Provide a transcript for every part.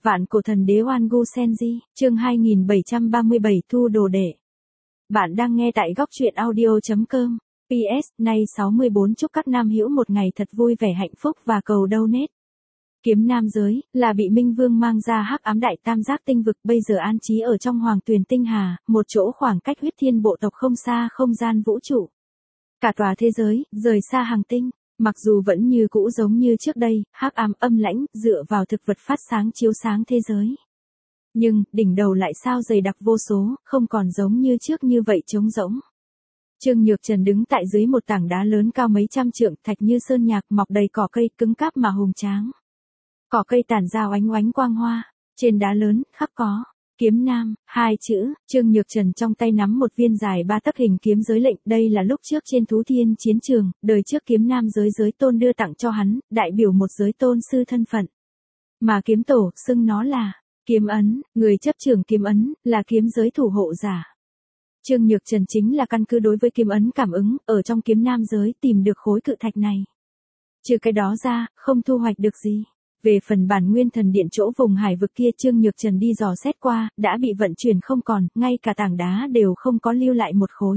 Vạn cổ thần đế Oan Gu Senji, chương 2737 thu đồ đệ. Bạn đang nghe tại góc truyện audio.com. PS, nay 64 chúc các nam hữu một ngày thật vui vẻ hạnh phúc và cầu donate. Kiếm nam giới, là bị Minh Vương mang ra hắc ám đại tam giác tinh vực bây giờ an trí ở trong Hoàng Tuyền Tinh Hà, một chỗ khoảng cách huyết thiên bộ tộc không xa không gian vũ trụ. Cả tòa thế giới, rời xa hàng tinh. Mặc dù vẫn như cũ giống như trước đây, hắc ám âm lãnh, dựa vào thực vật phát sáng chiếu sáng thế giới. Nhưng, đỉnh đầu lại sao dày đặc vô số, không còn giống như trước như vậy trống rỗng. Trương Nhược Trần đứng tại dưới một tảng đá lớn cao mấy trăm trượng, thạch như sơn nhạc, mọc đầy cỏ cây cứng cáp mà hùng tráng. Cỏ cây tản ra oánh oánh quang hoa, trên đá lớn, khắc có Kiếm Nam, hai chữ. Trương Nhược Trần trong tay nắm một viên dài 3 tấc hình kiếm giới lệnh, đây là lúc trước trên Thú Thiên chiến trường, đời trước Kiếm Nam giới tôn đưa tặng cho hắn, đại biểu một giới tôn sư thân phận. Mà kiếm tổ, xưng nó là kiếm ấn, người chấp trưởng kiếm ấn, là kiếm giới thủ hộ giả. Trương Nhược Trần chính là căn cứ đối với kiếm ấn cảm ứng, ở trong Kiếm Nam giới tìm được khối cự thạch này. Trừ cái đó ra, không thu hoạch được gì. Về phần bản nguyên thần điện chỗ vùng hải vực kia, Trương Nhược Trần đi dò xét qua, đã bị vận chuyển không còn, ngay cả tảng đá đều không có lưu lại một khối.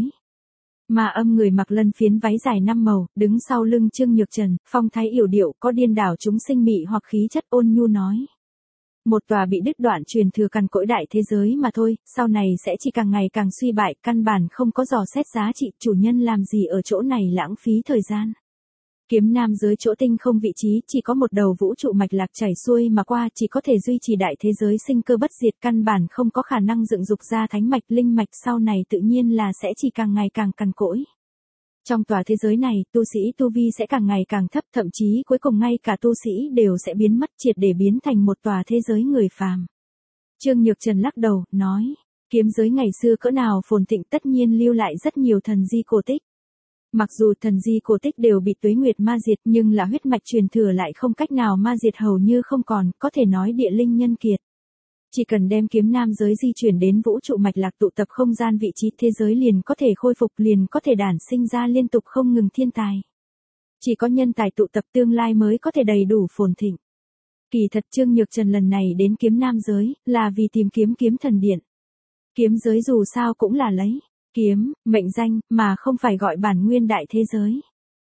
Mà âm người mặc lân phiến váy dài 5 màu, đứng sau lưng Trương Nhược Trần, phong thái yểu điệu, có điên đảo chúng sinh mị hoặc khí chất ôn nhu nói. Một tòa bị đứt đoạn truyền thừa cằn cỗi đại thế giới mà thôi, sau này sẽ chỉ càng ngày càng suy bại, căn bản không có dò xét giá trị, chủ nhân làm gì ở chỗ này lãng phí thời gian. Kiếm Nam giới chỗ tinh không vị trí, chỉ có một đầu vũ trụ mạch lạc chảy xuôi mà qua, chỉ có thể duy trì đại thế giới sinh cơ bất diệt, căn bản không có khả năng dựng dục ra thánh mạch linh mạch, sau này tự nhiên là sẽ chỉ càng ngày càng cằn cỗi. Trong tòa thế giới này, tu sĩ tu vi sẽ càng ngày càng thấp, thậm chí cuối cùng ngay cả tu sĩ đều sẽ biến mất, triệt để biến thành một tòa thế giới người phàm. Trương Nhược Trần lắc đầu, nói, kiếm giới ngày xưa cỡ nào phồn thịnh, tất nhiên lưu lại rất nhiều thần di cổ tích. Mặc dù thần di cổ tích đều bị tuế nguyệt ma diệt, nhưng là huyết mạch truyền thừa lại không cách nào ma diệt, hầu như không còn, có thể nói địa linh nhân kiệt. Chỉ cần đem Kiếm Nam giới di chuyển đến vũ trụ mạch lạc tụ tập không gian vị trí thế giới, liền có thể khôi phục, liền có thể đản sinh ra liên tục không ngừng thiên tài. Chỉ có nhân tài tụ tập, tương lai mới có thể đầy đủ phồn thịnh. Kỳ thật Trương Nhược Trần lần này đến Kiếm Nam giới, là vì tìm kiếm kiếm thần điện. Kiếm giới dù sao cũng là lấy kiếm, mệnh danh, mà không phải gọi bản nguyên đại thế giới.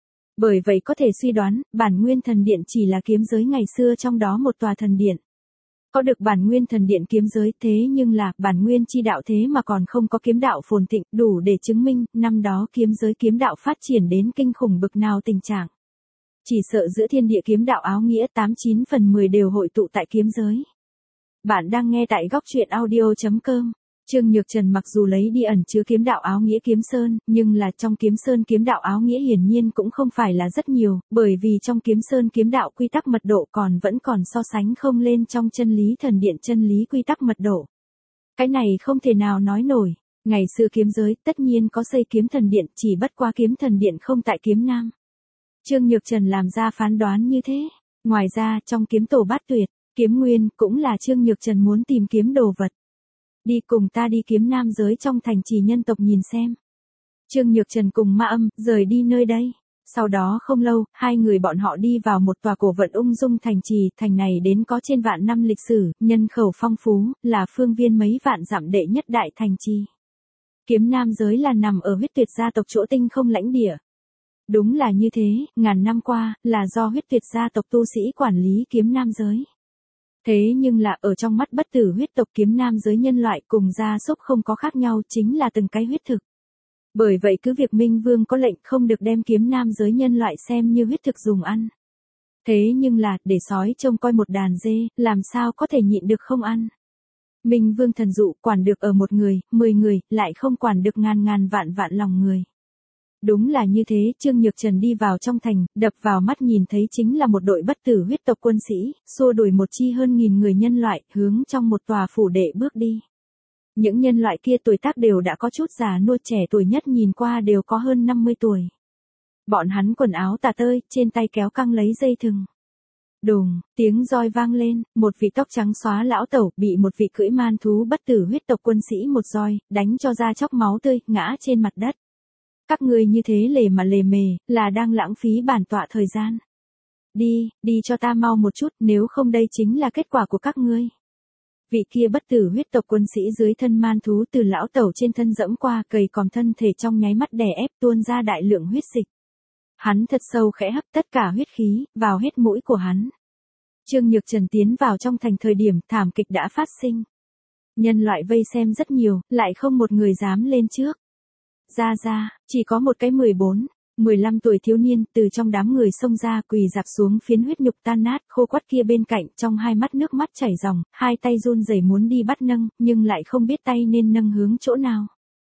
Bởi vậy có thể suy đoán, bản nguyên thần điện chỉ là kiếm giới ngày xưa trong đó một tòa thần điện. Có được bản nguyên thần điện kiếm giới, thế nhưng là, bản nguyên chi đạo thế mà còn không có kiếm đạo phồn thịnh, đủ để chứng minh, năm đó kiếm giới kiếm đạo phát triển đến kinh khủng bực nào tình trạng. Chỉ sợ giữa thiên địa kiếm đạo áo nghĩa 89 phần 10 đều hội tụ tại kiếm giới. Bạn đang nghe tại góc truyện audio.com. Trương Nhược Trần mặc dù lấy đi ẩn chứa kiếm đạo áo nghĩa kiếm sơn, nhưng là trong kiếm sơn kiếm đạo áo nghĩa hiển nhiên cũng không phải là rất nhiều, bởi vì trong kiếm sơn kiếm đạo quy tắc mật độ vẫn còn so sánh không lên trong chân lý thần điện chân lý quy tắc mật độ. Cái này không thể nào nói nổi. Ngày xưa kiếm giới tất nhiên có xây kiếm thần điện, chỉ bất qua kiếm thần điện không tại Kiếm Nam. Trương Nhược Trần làm ra phán đoán như thế. Ngoài ra, trong kiếm tổ bát tuyệt, kiếm nguyên cũng là Trương Nhược Trần muốn tìm kiếm đồ vật. Đi cùng ta đi Kiếm Nam giới trong thành trì nhân tộc nhìn xem. Trương Nhược Trần cùng Ma Âm rời đi nơi đây. Sau đó không lâu, hai người bọn họ đi vào một tòa cổ vận ung dung thành trì, thành này đến có trên vạn năm lịch sử, nhân khẩu phong phú, là phương viên mấy vạn dặm đệ nhất đại thành trì. Kiếm Nam giới là nằm ở huyết tuyệt gia tộc chỗ tinh không lãnh địa. Đúng là như thế, ngàn năm qua, là do huyết tuyệt gia tộc tu sĩ quản lý Kiếm Nam giới. Thế nhưng là ở trong mắt bất tử huyết tộc Kiếm Nam giới nhân loại cùng gia súc không có khác nhau, chính là từng cái huyết thực. Bởi vậy cứ việc Minh Vương có lệnh không được đem Kiếm Nam giới nhân loại xem như huyết thực dùng ăn. Thế nhưng là, để sói trông coi một đàn dê, làm sao có thể nhịn được không ăn. Minh Vương thần dụ quản được ở 1 người, 10 người, lại không quản được ngàn vạn lòng người. Đúng là như thế, Trương Nhược Trần đi vào trong thành, đập vào mắt nhìn thấy chính là một đội bất tử huyết tộc quân sĩ, xua đuổi một chi hơn 1000 người nhân loại, hướng trong một tòa phủ đệ bước đi. Những nhân loại kia tuổi tác đều đã có chút già nua, trẻ tuổi nhất nhìn qua đều có hơn 50 tuổi. Bọn hắn quần áo tả tơi, trên tay kéo căng lấy dây thừng. Đùng, tiếng roi vang lên, một vị tóc trắng xóa lão tẩu bị một vị cưỡi man thú bất tử huyết tộc quân sĩ một roi, đánh cho ra chóc máu tươi, ngã trên mặt đất. Các ngươi như thế lề mà lề mề, là đang lãng phí bản tọa thời gian. Đi cho ta mau một chút, nếu không đây chính là kết quả của các ngươi. Vị kia bất tử huyết tộc quân sĩ dưới thân man thú từ lão tẩu trên thân dẫm qua cầy còm thân thể trong nháy mắt đè ép tuôn ra đại lượng huyết dịch. Hắn thật sâu khẽ hấp tất cả huyết khí vào hết mũi của hắn. Trương Nhược Trần tiến vào trong thành thời điểm thảm kịch đã phát sinh. Nhân loại vây xem rất nhiều, lại không một người dám lên trước. Ra, chỉ có một cái 14, 15 tuổi thiếu niên từ trong đám người xông ra quỳ dạp xuống phiến huyết nhục tan nát khô quắt kia bên cạnh, trong hai mắt nước mắt chảy ròng, hai tay run rẩy muốn đi bắt nâng, nhưng lại không biết tay nên nâng hướng chỗ nào.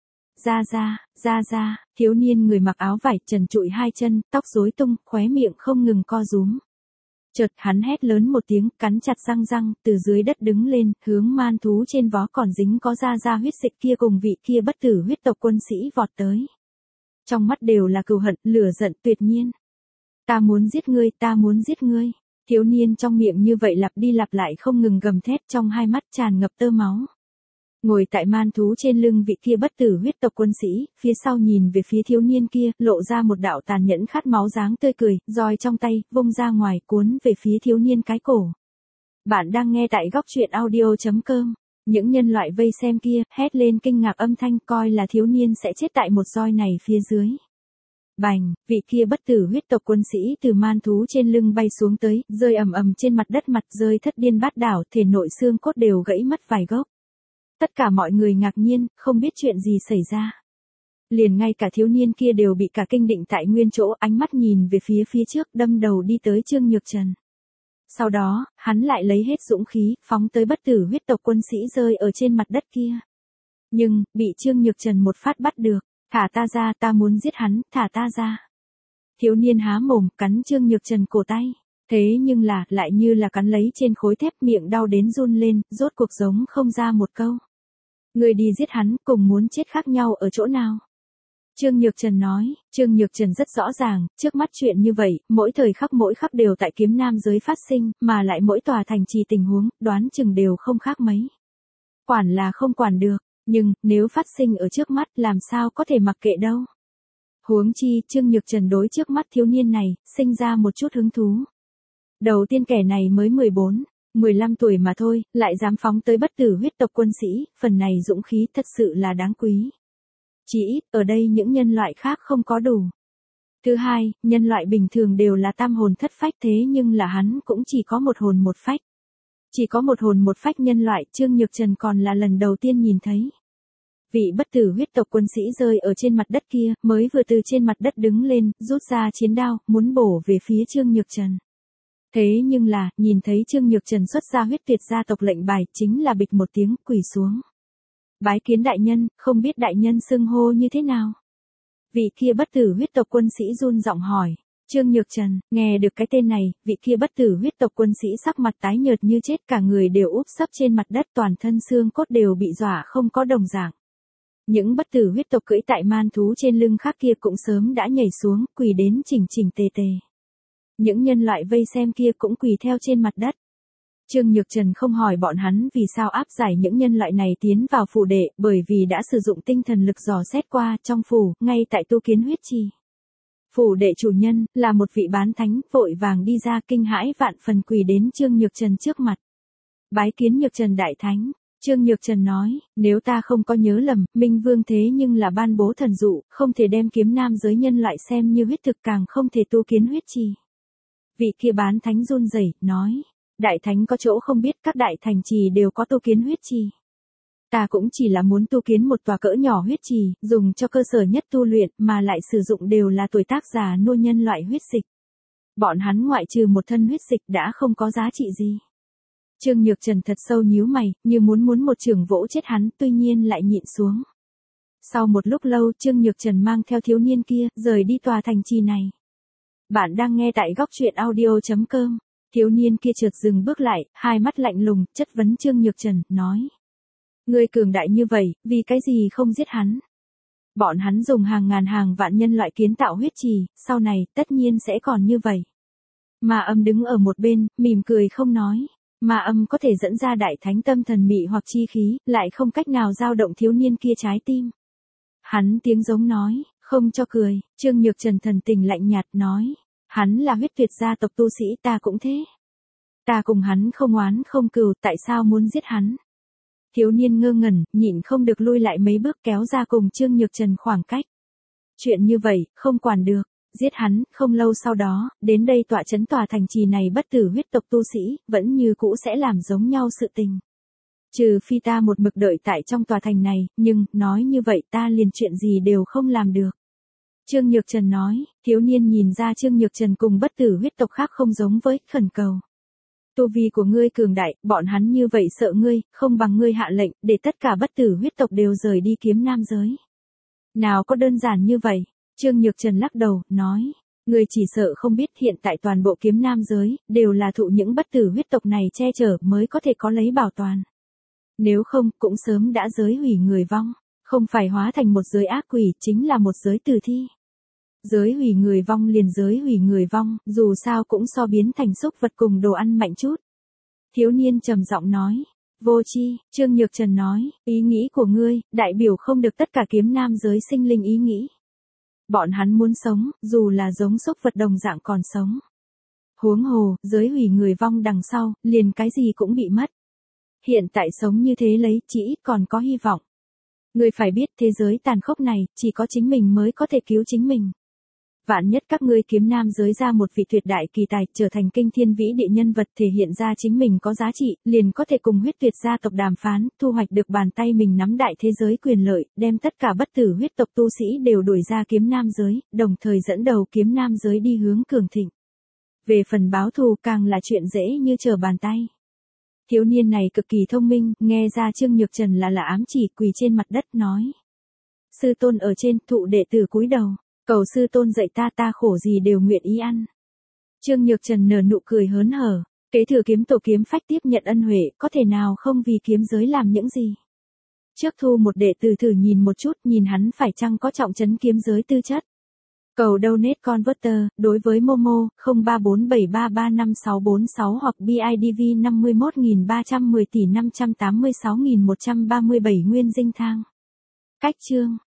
Ra, thiếu niên người mặc áo vải trần trụi hai chân, tóc rối tung, khóe miệng không ngừng co rúm. Chợt hắn hét lớn một tiếng, cắn chặt răng, từ dưới đất đứng lên, hướng man thú trên vó còn dính có ra huyết dịch kia cùng vị kia bất tử huyết tộc quân sĩ vọt tới. Trong mắt đều là cừu hận, lửa giận tuyệt nhiên. Ta muốn giết ngươi. Thiếu niên trong miệng như vậy lặp đi lặp lại không ngừng gầm thét, trong hai mắt tràn ngập tơ máu. Ngồi tại man thú trên lưng vị kia bất tử huyết tộc quân sĩ, phía sau nhìn về phía thiếu niên kia, lộ ra một đạo tàn nhẫn khát máu dáng tươi cười, roi trong tay, vung ra ngoài cuốn về phía thiếu niên cái cổ. Bạn đang nghe tại góc truyện audio.com. Những nhân loại vây xem kia, hét lên kinh ngạc âm thanh, coi là thiếu niên sẽ chết tại một roi này phía dưới. Bành, vị kia bất tử huyết tộc quân sĩ từ man thú trên lưng bay xuống tới, rơi ầm trên mặt đất, mặt rơi thất điên bát đảo, thể nội xương cốt đều gãy mất vài gốc. Tất cả mọi người ngạc nhiên, không biết chuyện gì xảy ra. Liền ngay cả thiếu niên kia đều bị cả kinh định tại nguyên chỗ, ánh mắt nhìn về phía trước, đâm đầu đi tới Trương Nhược Trần. Sau đó, hắn lại lấy hết dũng khí, phóng tới bất tử huyết tộc quân sĩ rơi ở trên mặt đất kia. Nhưng, bị Trương Nhược Trần một phát bắt được. Thả ta ra, ta muốn giết hắn, thả ta ra. Thiếu niên há mồm, cắn Trương Nhược Trần cổ tay. Thế nhưng lại như là cắn lấy trên khối thép, miệng đau đến run lên, rốt cuộc giống không ra một câu. Người đi giết hắn, cùng muốn chết khác nhau ở chỗ nào? Trương Nhược Trần nói. Trương Nhược Trần rất rõ ràng, trước mắt chuyện như vậy, mỗi thời khắc mỗi khắc đều tại kiếm nam giới phát sinh, mà lại mỗi tòa thành trì tình huống, đoán chừng đều không khác mấy. Quản là không quản được, nhưng, nếu phát sinh ở trước mắt, làm sao có thể mặc kệ đâu. Huống chi, Trương Nhược Trần đối trước mắt thiếu niên này, sinh ra một chút hứng thú. Đầu tiên kẻ này mới 14, 15 tuổi mà thôi, lại dám phóng tới bất tử huyết tộc quân sĩ, phần này dũng khí thật sự là đáng quý. Chỉ ít, ở đây những nhân loại khác không có đủ. Thứ hai, nhân loại bình thường đều là tam hồn thất phách, thế nhưng là hắn cũng chỉ có một hồn một phách. Chỉ có một hồn một phách nhân loại, Trương Nhược Trần còn là lần đầu tiên nhìn thấy. Vị bất tử huyết tộc quân sĩ rơi ở trên mặt đất kia, mới vừa từ trên mặt đất đứng lên, rút ra chiến đao, muốn bổ về phía Trương Nhược Trần. Thế nhưng là, nhìn thấy Trương Nhược Trần xuất ra huyết tuyệt gia tộc lệnh bài, chính là bịch một tiếng, quỳ xuống. Bái kiến đại nhân, không biết đại nhân xưng hô như thế nào? Vị kia bất tử huyết tộc quân sĩ run giọng hỏi. Trương Nhược Trần, nghe được cái tên này, vị kia bất tử huyết tộc quân sĩ sắc mặt tái nhợt như chết, cả người đều úp sấp trên mặt đất, toàn thân xương cốt đều bị dọa không có đồng dạng. Những bất tử huyết tộc cưỡi tại man thú trên lưng khác kia cũng sớm đã nhảy xuống, quỳ đến chỉnh tề. Những nhân loại vây xem kia cũng quỳ theo trên mặt đất. Trương Nhược Trần không hỏi bọn hắn vì sao áp giải những nhân loại này tiến vào phủ đệ, bởi vì đã sử dụng tinh thần lực dò xét qua, trong phủ, ngay tại tu kiến huyết trì. Phủ đệ chủ nhân, là một vị bán thánh, vội vàng đi ra, kinh hãi vạn phần quỳ đến Trương Nhược Trần trước mặt. Bái kiến Nhược Trần đại thánh. Trương Nhược Trần nói, nếu ta không có nhớ lầm, Minh Vương thế nhưng là ban bố thần dụ, không thể đem kiếm nam giới nhân loại xem như huyết thực, càng không thể tu kiến huyết trì. Vị kia bán thánh run rẩy nói, đại thánh có chỗ không biết, các đại thành trì đều có tu kiến huyết trì. Ta cũng chỉ là muốn tu kiến một tòa cỡ nhỏ huyết trì, dùng cho cơ sở nhất tu luyện, mà lại sử dụng đều là tuổi tác già nô nhân loại huyết dịch. Bọn hắn ngoại trừ một thân huyết dịch đã không có giá trị gì. Trương Nhược Trần thật sâu nhíu mày, như muốn một chưởng vỗ chết hắn, tuy nhiên lại nhịn xuống. Sau một lúc lâu, Trương Nhược Trần mang theo thiếu niên kia, rời đi tòa thành trì này. Bạn đang nghe tại góc truyện audio.com. Thiếu niên kia chợt dừng bước lại, hai mắt lạnh lùng, chất vấn Trương Nhược Trần, nói. Ngươi cường đại như vậy, vì cái gì không giết hắn? Bọn hắn dùng hàng ngàn hàng vạn nhân loại kiến tạo huyết trì, sau này, tất nhiên sẽ còn như vậy. Ma Âm đứng ở một bên, mỉm cười không nói. Ma Âm có thể dẫn ra đại thánh tâm thần mị hoặc chi khí, lại không cách nào dao động thiếu niên kia trái tim. Hắn tiếng giống nói, không cho cười, Trương Nhược Trần thần tình lạnh nhạt nói. Hắn là huyết tuyệt gia tộc tu sĩ, ta cũng thế. Ta cùng hắn không oán không cừu, tại sao muốn giết hắn? Thiếu niên ngơ ngẩn, nhịn không được lui lại mấy bước kéo ra cùng Trương Nhược Trần khoảng cách. Chuyện như vậy, không quản được. Giết hắn, không lâu sau đó, đến đây tọa trấn tòa thành trì này bất tử huyết tộc tu sĩ, vẫn như cũ sẽ làm giống nhau sự tình. Trừ phi ta một mực đợi tại trong tòa thành này, nhưng, nói như vậy ta liền chuyện gì đều không làm được. Trương Nhược Trần nói, thiếu niên nhìn ra Trương Nhược Trần cùng bất tử huyết tộc khác không giống với, khẩn cầu. Tu vi của ngươi cường đại, bọn hắn như vậy sợ ngươi, không bằng ngươi hạ lệnh, để tất cả bất tử huyết tộc đều rời đi kiếm nam giới. Nào có đơn giản như vậy, Trương Nhược Trần lắc đầu, nói, ngươi chỉ sợ không biết hiện tại toàn bộ kiếm nam giới, đều là thụ những bất tử huyết tộc này che chở mới có thể có lấy bảo toàn. Nếu không, cũng sớm đã giới hủy người vong, không phải hóa thành một giới ác quỷ, chính là một giới tử thi. Giới hủy người vong liền giới hủy người vong, dù sao cũng so biến thành xúc vật cùng đồ ăn mạnh chút. Thiếu niên trầm giọng nói, vô chi, Trương Nhược Trần nói, ý nghĩ của ngươi, đại biểu không được tất cả kiếm nam giới sinh linh ý nghĩ. Bọn hắn muốn sống, dù là giống xúc vật đồng dạng còn sống. Huống hồ, giới hủy người vong đằng sau, liền cái gì cũng bị mất. Hiện tại sống như thế lấy, chỉ ít còn có hy vọng. Ngươi phải biết thế giới tàn khốc này, chỉ có chính mình mới có thể cứu chính mình. Vạn nhất các ngươi kiếm nam giới ra một vị tuyệt đại kỳ tài, trở thành kinh thiên vĩ địa nhân vật thể hiện ra chính mình có giá trị, liền có thể cùng huyết tuyệt gia tộc đàm phán, thu hoạch được bàn tay mình nắm đại thế giới quyền lợi, đem tất cả bất tử huyết tộc tu sĩ đều đuổi ra kiếm nam giới, đồng thời dẫn đầu kiếm nam giới đi hướng cường thịnh. Về phần báo thù càng là chuyện dễ như trở bàn tay. Thiếu niên này cực kỳ thông minh, nghe ra Trương Nhược Trần là ám chỉ, quỳ trên mặt đất nói. Sư tôn ở trên, thụ đệ tử cúi đầu. Cầu sư tôn dạy ta khổ gì đều nguyện ý ăn. Trương Nhược Trần nở nụ cười hớn hở, kế thừa kiếm tổ kiếm phách tiếp nhận ân huệ, có thể nào không vì kiếm giới làm những gì. Trước thu một đệ tử thử nhìn một chút, nhìn hắn phải chăng có trọng trấn kiếm giới tư chất. Cầu donate converter, đối với Momo, 0347335646 hoặc BIDV 51310 tỷ 586137 nguyên dinh thang. Cách chương